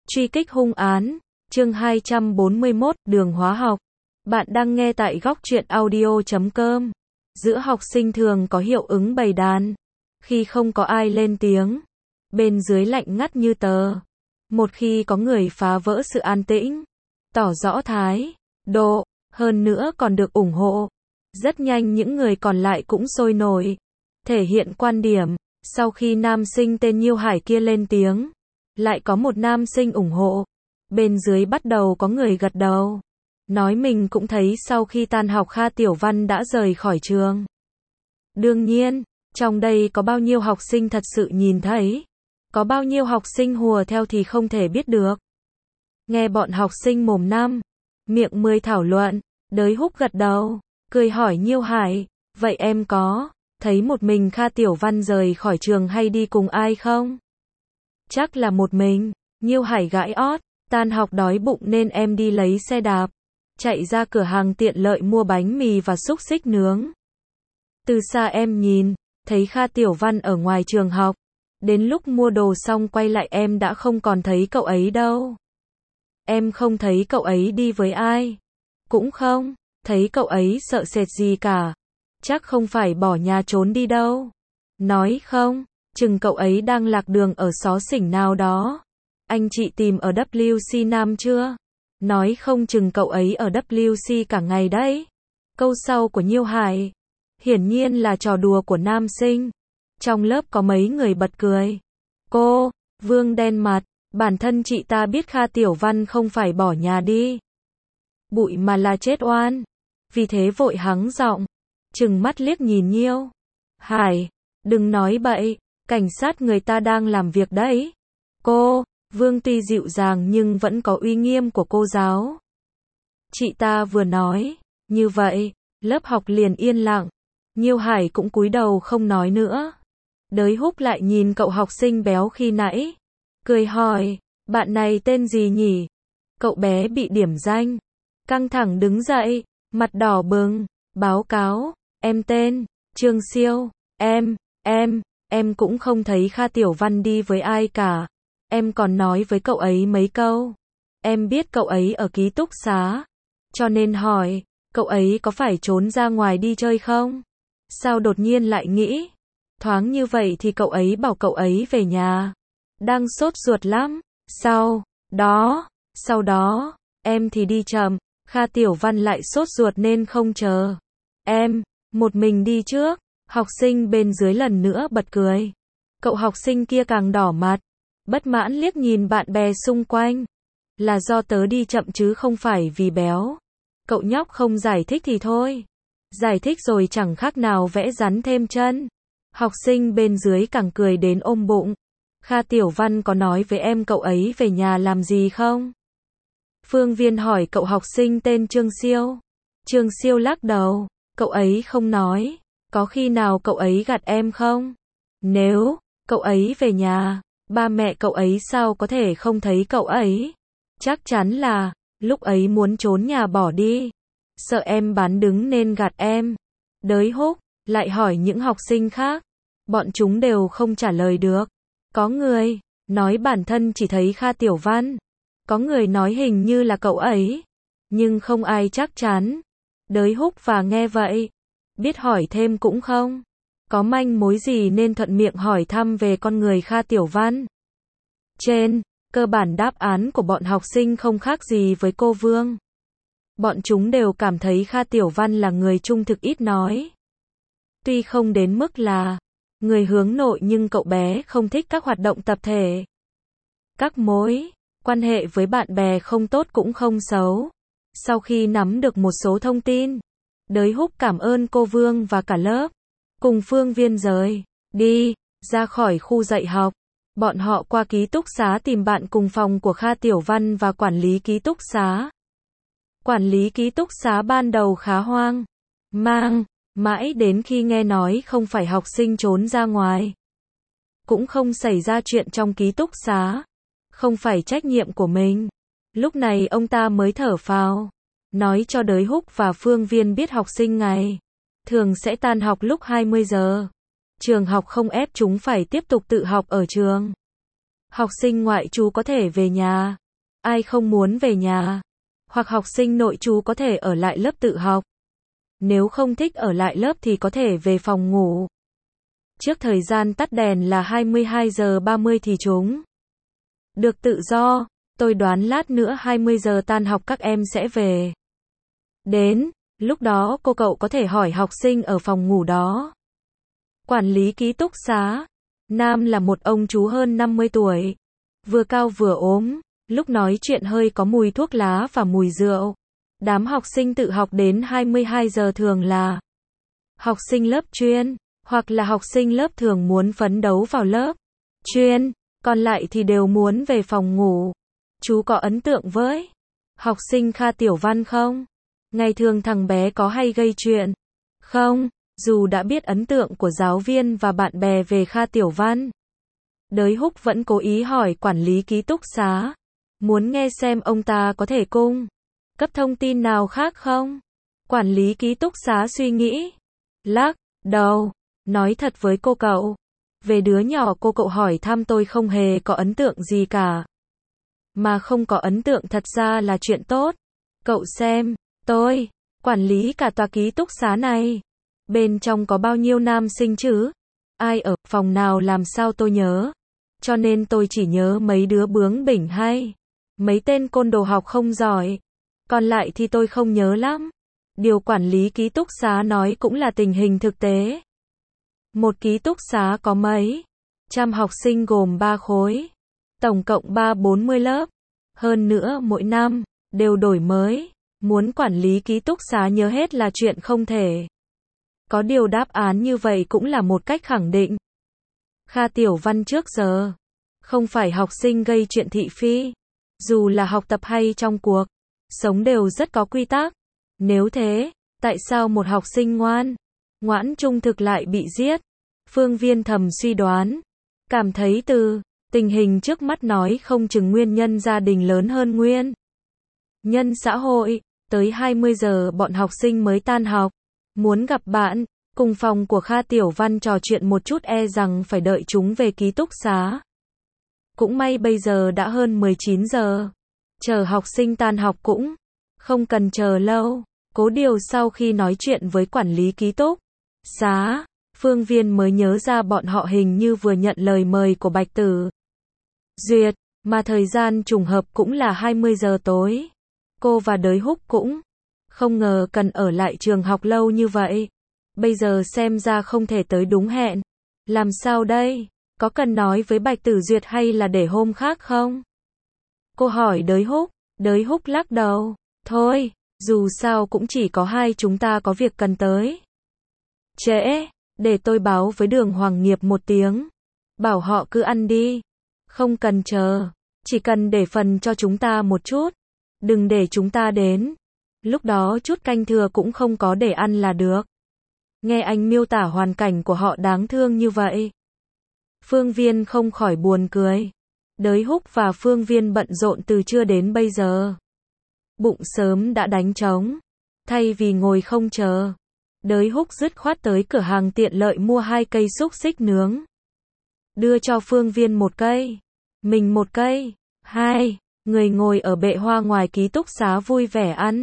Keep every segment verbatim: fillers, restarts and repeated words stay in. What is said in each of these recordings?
Truy kích hung án, chương hai trăm bốn mươi mốt, đường hóa học. Bạn đang nghe tại góc truyện audio chấm com. Giữa học sinh thường có hiệu ứng bầy đàn. Khi không có ai lên tiếng, bên dưới lạnh ngắt như tờ. Một khi có người phá vỡ sự an tĩnh, tỏ rõ thái độ, hơn nữa còn được ủng hộ, rất nhanh những người còn lại cũng sôi nổi, thể hiện quan điểm. Sau khi nam sinh tên Nhiêu Hải kia lên tiếng, lại có một nam sinh ủng hộ. Bên dưới bắt đầu có người gật đầu, nói mình cũng thấy sau khi tan học Kha Tiểu Văn đã rời khỏi trường. Đương nhiên, trong đây có bao nhiêu học sinh thật sự nhìn thấy, có bao nhiêu học sinh hùa theo thì không thể biết được. Nghe bọn học sinh mồm năm, miệng mười thảo luận, Đới Húc gật đầu, cười hỏi Nhiêu Hải, vậy em có thấy một mình Kha Tiểu Văn rời khỏi trường hay đi cùng ai không? Chắc là một mình. Nhiêu Hải gãi ót, tan học đói bụng nên em đi lấy xe đạp, chạy ra cửa hàng tiện lợi mua bánh mì và xúc xích nướng. Từ xa em nhìn, thấy Kha Tiểu Văn ở ngoài trường học, đến lúc mua đồ xong quay lại em đã không còn thấy cậu ấy đâu. Em không thấy cậu ấy đi với ai, cũng không thấy cậu ấy sợ sệt gì cả, chắc không phải bỏ nhà trốn đi đâu. Nói không chừng cậu ấy đang lạc đường ở xó xỉnh nào đó. Anh chị tìm ở W C Nam chưa? Nói không chừng cậu ấy ở W C cả ngày đấy. Câu sau của Nhiêu Hải hiển nhiên là trò đùa của nam sinh. Trong lớp có mấy người bật cười. Cô, Vương đen mặt, bản thân chị ta biết Kha Tiểu Văn không phải bỏ nhà đi bụi mà là chết oan. Vì thế vội hắng giọng, trừng mắt liếc nhìn Nhiêu Hải, đừng nói bậy, cảnh sát người ta đang làm việc đấy. Cô, Vương tuy dịu dàng nhưng vẫn có uy nghiêm của cô giáo. Chị ta vừa nói như vậy, lớp học liền yên lặng. Nhiêu Hải cũng cúi đầu không nói nữa. Đới Húc lại nhìn cậu học sinh béo khi nãy, cười hỏi, bạn này tên gì nhỉ? Cậu bé bị điểm danh, căng thẳng đứng dậy, mặt đỏ bừng, báo cáo, em tên Trương Siêu, em, em, em cũng không thấy Kha Tiểu Văn đi với ai cả. Em còn nói với cậu ấy mấy câu. Em biết cậu ấy ở ký túc xá, cho nên hỏi, cậu ấy có phải trốn ra ngoài đi chơi không? Sao đột nhiên lại nghĩ? Thoáng như vậy thì cậu ấy bảo cậu ấy về nhà. Đang sốt ruột lắm. Sau đó, sau đó, em thì đi chậm, Kha Tiểu Văn lại sốt ruột nên không chờ em, một mình đi trước. Học sinh bên dưới lần nữa bật cười. Cậu học sinh kia càng đỏ mặt, bất mãn liếc nhìn bạn bè xung quanh. Là do tớ đi chậm chứ không phải vì béo. Cậu nhóc không giải thích thì thôi. Giải thích rồi chẳng khác nào vẽ rắn thêm chân. Học sinh bên dưới càng cười đến ôm bụng. Kha Tiểu Văn có nói với em cậu ấy về nhà làm gì không? Phương Viên hỏi cậu học sinh tên Trương Siêu. Trương Siêu lắc đầu, cậu ấy không nói. Có khi nào cậu ấy gạt em không? Nếu cậu ấy về nhà, ba mẹ cậu ấy sao có thể không thấy cậu ấy? Chắc chắn là lúc ấy muốn trốn nhà bỏ đi, sợ em bán đứng nên gạt em. Đới Húc lại hỏi những học sinh khác, bọn chúng đều không trả lời được. Có người nói bản thân chỉ thấy Kha Tiểu Văn, có người nói hình như là cậu ấy, nhưng không ai chắc chắn. Đới Húc và nghe vậy, biết hỏi thêm cũng không có manh mối gì nên thuận miệng hỏi thăm về con người Kha Tiểu Văn. Trên cơ bản đáp án của bọn học sinh không khác gì với cô Vương. Bọn chúng đều cảm thấy Kha Tiểu Văn là người trung thực ít nói. Tuy không đến mức là người hướng nội nhưng cậu bé không thích các hoạt động tập thể. Các mối quan hệ với bạn bè không tốt cũng không xấu. Sau khi nắm được một số thông tin, Đới Húc cảm ơn cô Vương và cả lớp. Cùng Phương Viên rời đi ra khỏi khu dạy học. Bọn họ qua ký túc xá tìm bạn cùng phòng của Kha Tiểu Văn và quản lý ký túc xá. Quản lý ký túc xá ban đầu khá hoang mang, mãi đến khi nghe nói không phải học sinh trốn ra ngoài, cũng không xảy ra chuyện trong ký túc xá, không phải trách nhiệm của mình. Lúc này ông ta mới thở phào, nói cho Đới Húc và Phương Viên biết học sinh ngày thường sẽ tan học lúc hai mươi giờ. Trường học không ép chúng phải tiếp tục tự học ở trường. Học sinh ngoại trú có thể về nhà. Ai không muốn về nhà? Hoặc học sinh nội trú có thể ở lại lớp tự học. Nếu không thích ở lại lớp thì có thể về phòng ngủ. Trước thời gian tắt đèn là hai mươi hai giờ ba mươi thì chúng được tự do. Tôi đoán lát nữa hai mươi giờ tan học các em sẽ về. Đến, lúc đó cô cậu có thể hỏi học sinh ở phòng ngủ đó. Quản lý ký túc xá. Nam là một ông chú hơn năm mươi tuổi. Vừa cao vừa ốm, lúc nói chuyện hơi có mùi thuốc lá và mùi rượu. Đám học sinh tự học đến hai mươi hai giờ thường là học sinh lớp chuyên, hoặc là học sinh lớp thường muốn phấn đấu vào lớp chuyên, còn lại thì đều muốn về phòng ngủ. Chú có ấn tượng với học sinh Kha Tiểu Văn không? Ngày thường thằng bé có hay gây chuyện không? Dù đã biết ấn tượng của giáo viên và bạn bè về Kha Tiểu Văn, Đới Húc vẫn cố ý hỏi quản lý ký túc xá, muốn nghe xem ông ta có thể cung cấp thông tin nào khác không? Quản lý ký túc xá suy nghĩ, lắc đầu, nói thật với cô cậu, về đứa nhỏ cô cậu hỏi thăm tôi không hề có ấn tượng gì cả. Mà không có ấn tượng thật ra là chuyện tốt. Cậu xem, tôi quản lý cả tòa ký túc xá này. Bên trong có bao nhiêu nam sinh chứ? Ai ở phòng nào làm sao tôi nhớ? Cho nên tôi chỉ nhớ mấy đứa bướng bỉnh hay mấy tên côn đồ học không giỏi. Còn lại thì tôi không nhớ lắm. Điều quản lý ký túc xá nói cũng là tình hình thực tế. Một ký túc xá có mấy trăm học sinh gồm ba khối, tổng cộng ba bốn mươi lớp. Hơn nữa mỗi năm đều đổi mới, muốn quản lý ký túc xá nhớ hết là chuyện không thể. Có điều đáp án như vậy cũng là một cách khẳng định. Kha Tiểu Văn trước giờ không phải học sinh gây chuyện thị phi, dù là học tập hay trong cuộc sống đều rất có quy tắc. Nếu thế, tại sao một học sinh ngoan, ngoãn trung thực lại bị giết? Phương Viên thầm suy đoán, cảm thấy từ tình hình trước mắt nói không chừng nguyên nhân gia đình lớn hơn nguyên nhân xã hội. Tới hai mươi giờ bọn học sinh mới tan học, muốn gặp bạn, cùng phòng của Kha Tiểu Văn trò chuyện một chút e rằng phải đợi chúng về ký túc xá. Cũng may bây giờ đã hơn mười chín giờ, chờ học sinh tan học cũng không cần chờ lâu. Cố điều sau khi nói chuyện với quản lý ký túc xá, Phương Viên mới nhớ ra bọn họ hình như vừa nhận lời mời của Bạch Tử Duyệt, mà thời gian trùng hợp cũng là hai mươi giờ tối. Cô và Đới Húc cũng không ngờ cần ở lại trường học lâu như vậy. Bây giờ xem ra không thể tới đúng hẹn. Làm sao đây? Có cần nói với Bạch Tử Duyệt hay là để hôm khác không? Cô hỏi Đới Húc. Đới Húc lắc đầu. Thôi, dù sao cũng chỉ có hai chúng ta có việc cần tới. Trễ, để tôi báo với Đường Hoàng Nghiệp một tiếng. Bảo họ cứ ăn đi. Không cần chờ. Chỉ cần để phần cho chúng ta một chút. Đừng để chúng ta đến. Lúc đó chút canh thừa cũng không có để ăn là được. Nghe anh miêu tả hoàn cảnh của họ đáng thương như vậy, Phương Viên không khỏi buồn cười. Đới Húc và Phương Viên bận rộn từ trưa đến bây giờ. Bụng sớm đã đánh trống. Thay vì ngồi không chờ, Đới Húc dứt khoát tới cửa hàng tiện lợi mua hai cây xúc xích nướng. Đưa cho Phương Viên một cây, mình một cây. Hai người ngồi ở bệ hoa ngoài ký túc xá vui vẻ ăn.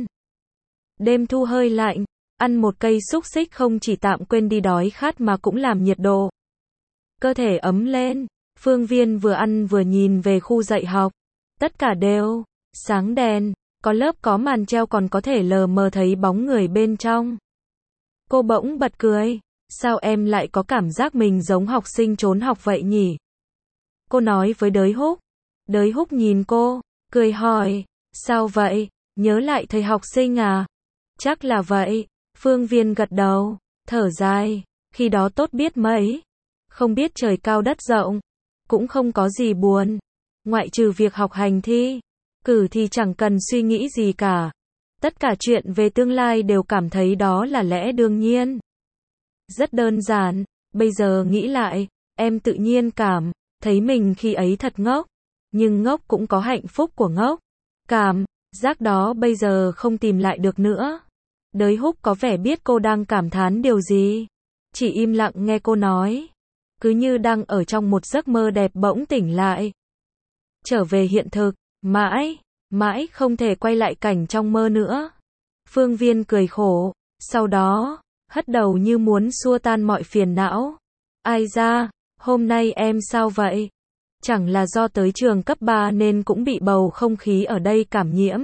Đêm thu hơi lạnh, ăn một cây xúc xích không chỉ tạm quên đi đói khát mà cũng làm nhiệt độ cơ thể ấm lên. Phương Viên vừa ăn vừa nhìn về khu dạy học. Tất cả đều sáng đèn, có lớp có màn treo còn có thể lờ mờ thấy bóng người bên trong. Cô bỗng bật cười. Sao em lại có cảm giác mình giống học sinh trốn học vậy nhỉ? Cô nói với Đới Húc. Đới Húc nhìn cô, cười hỏi. Sao vậy? Nhớ lại thầy học sinh à? Chắc là vậy. Phương Viên gật đầu, thở dài. Khi đó tốt biết mấy. Không biết trời cao đất rộng. Cũng không có gì buồn. Ngoại trừ việc học hành thi cử thì chẳng cần suy nghĩ gì cả. Tất cả chuyện về tương lai đều cảm thấy đó là lẽ đương nhiên. Rất đơn giản. Bây giờ nghĩ lại, em tự nhiên cảm thấy mình khi ấy thật ngốc. Nhưng ngốc cũng có hạnh phúc của ngốc. Cảm giác đó bây giờ không tìm lại được nữa. Đới Húc có vẻ biết cô đang cảm thán điều gì. Chỉ im lặng nghe cô nói. Cứ như đang ở trong một giấc mơ đẹp bỗng tỉnh lại. trở về hiện thực, mãi, mãi không thể quay lại cảnh trong mơ nữa. Phương Viên cười khổ, sau đó, hất đầu như muốn xua tan mọi phiền não. Ai da, hôm nay em sao vậy? Chẳng là do tới trường cấp ba nên cũng bị bầu không khí ở đây cảm nhiễm.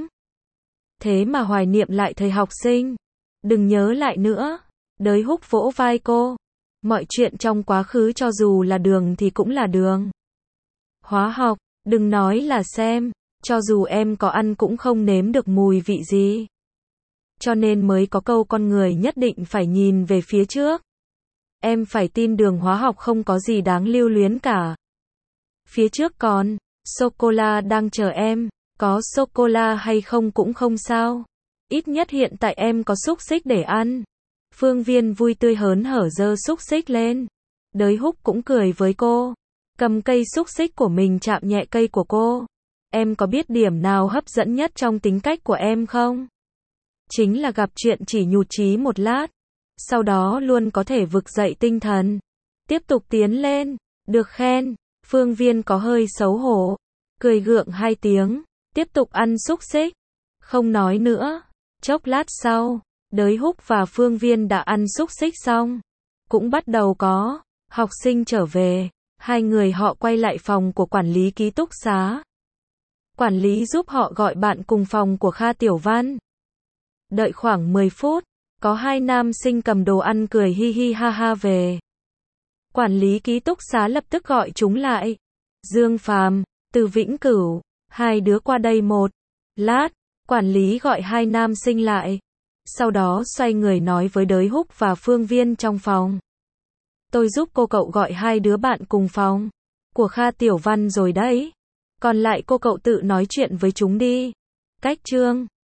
Thế mà hoài niệm lại thời học sinh. Đừng nhớ lại nữa. Đới Húc vỗ vai cô. Mọi chuyện trong quá khứ cho dù là đường thì cũng là đường. Hóa học, đừng nói là xem, cho dù em có ăn cũng không nếm được mùi vị gì. Cho nên mới có câu con người nhất định phải nhìn về phía trước. Em phải tin đường hóa học không có gì đáng lưu luyến cả. Phía trước còn, sô-cô-la đang chờ em, có sô-cô-la hay không cũng không sao. Ít nhất hiện tại em có xúc xích để ăn. Phương Viên vui tươi hớn hở giơ xúc xích lên. Đới Húc cũng cười với cô. Cầm cây xúc xích của mình chạm nhẹ cây của cô. Em có biết điểm nào hấp dẫn nhất trong tính cách của em không? Chính là gặp chuyện chỉ nhụt chí một lát. Sau đó luôn có thể vực dậy tinh thần. Tiếp tục tiến lên. Được khen. Phương Viên có hơi xấu hổ. Cười gượng hai tiếng. Tiếp tục ăn xúc xích. Không nói nữa. Chốc lát sau, Đới Húc và Phương Viên đã ăn xúc xích xong. Cũng bắt đầu có học sinh trở về. Hai người họ quay lại phòng của quản lý ký túc xá. Quản lý giúp họ gọi bạn cùng phòng của Kha Tiểu Văn. Đợi khoảng mười phút, có hai nam sinh cầm đồ ăn cười hi hi ha ha về. Quản lý ký túc xá lập tức gọi chúng lại. Dương Phàm, Từ Vĩnh Cửu, hai đứa qua đây một lát. Quản lý gọi hai nam sinh lại. Sau đó xoay người nói với Đới Húc và Phương Viên trong phòng. Tôi giúp cô cậu gọi hai đứa bạn cùng phòng của Kha Tiểu Văn rồi đấy. Còn lại cô cậu tự nói chuyện với chúng đi. Cách chương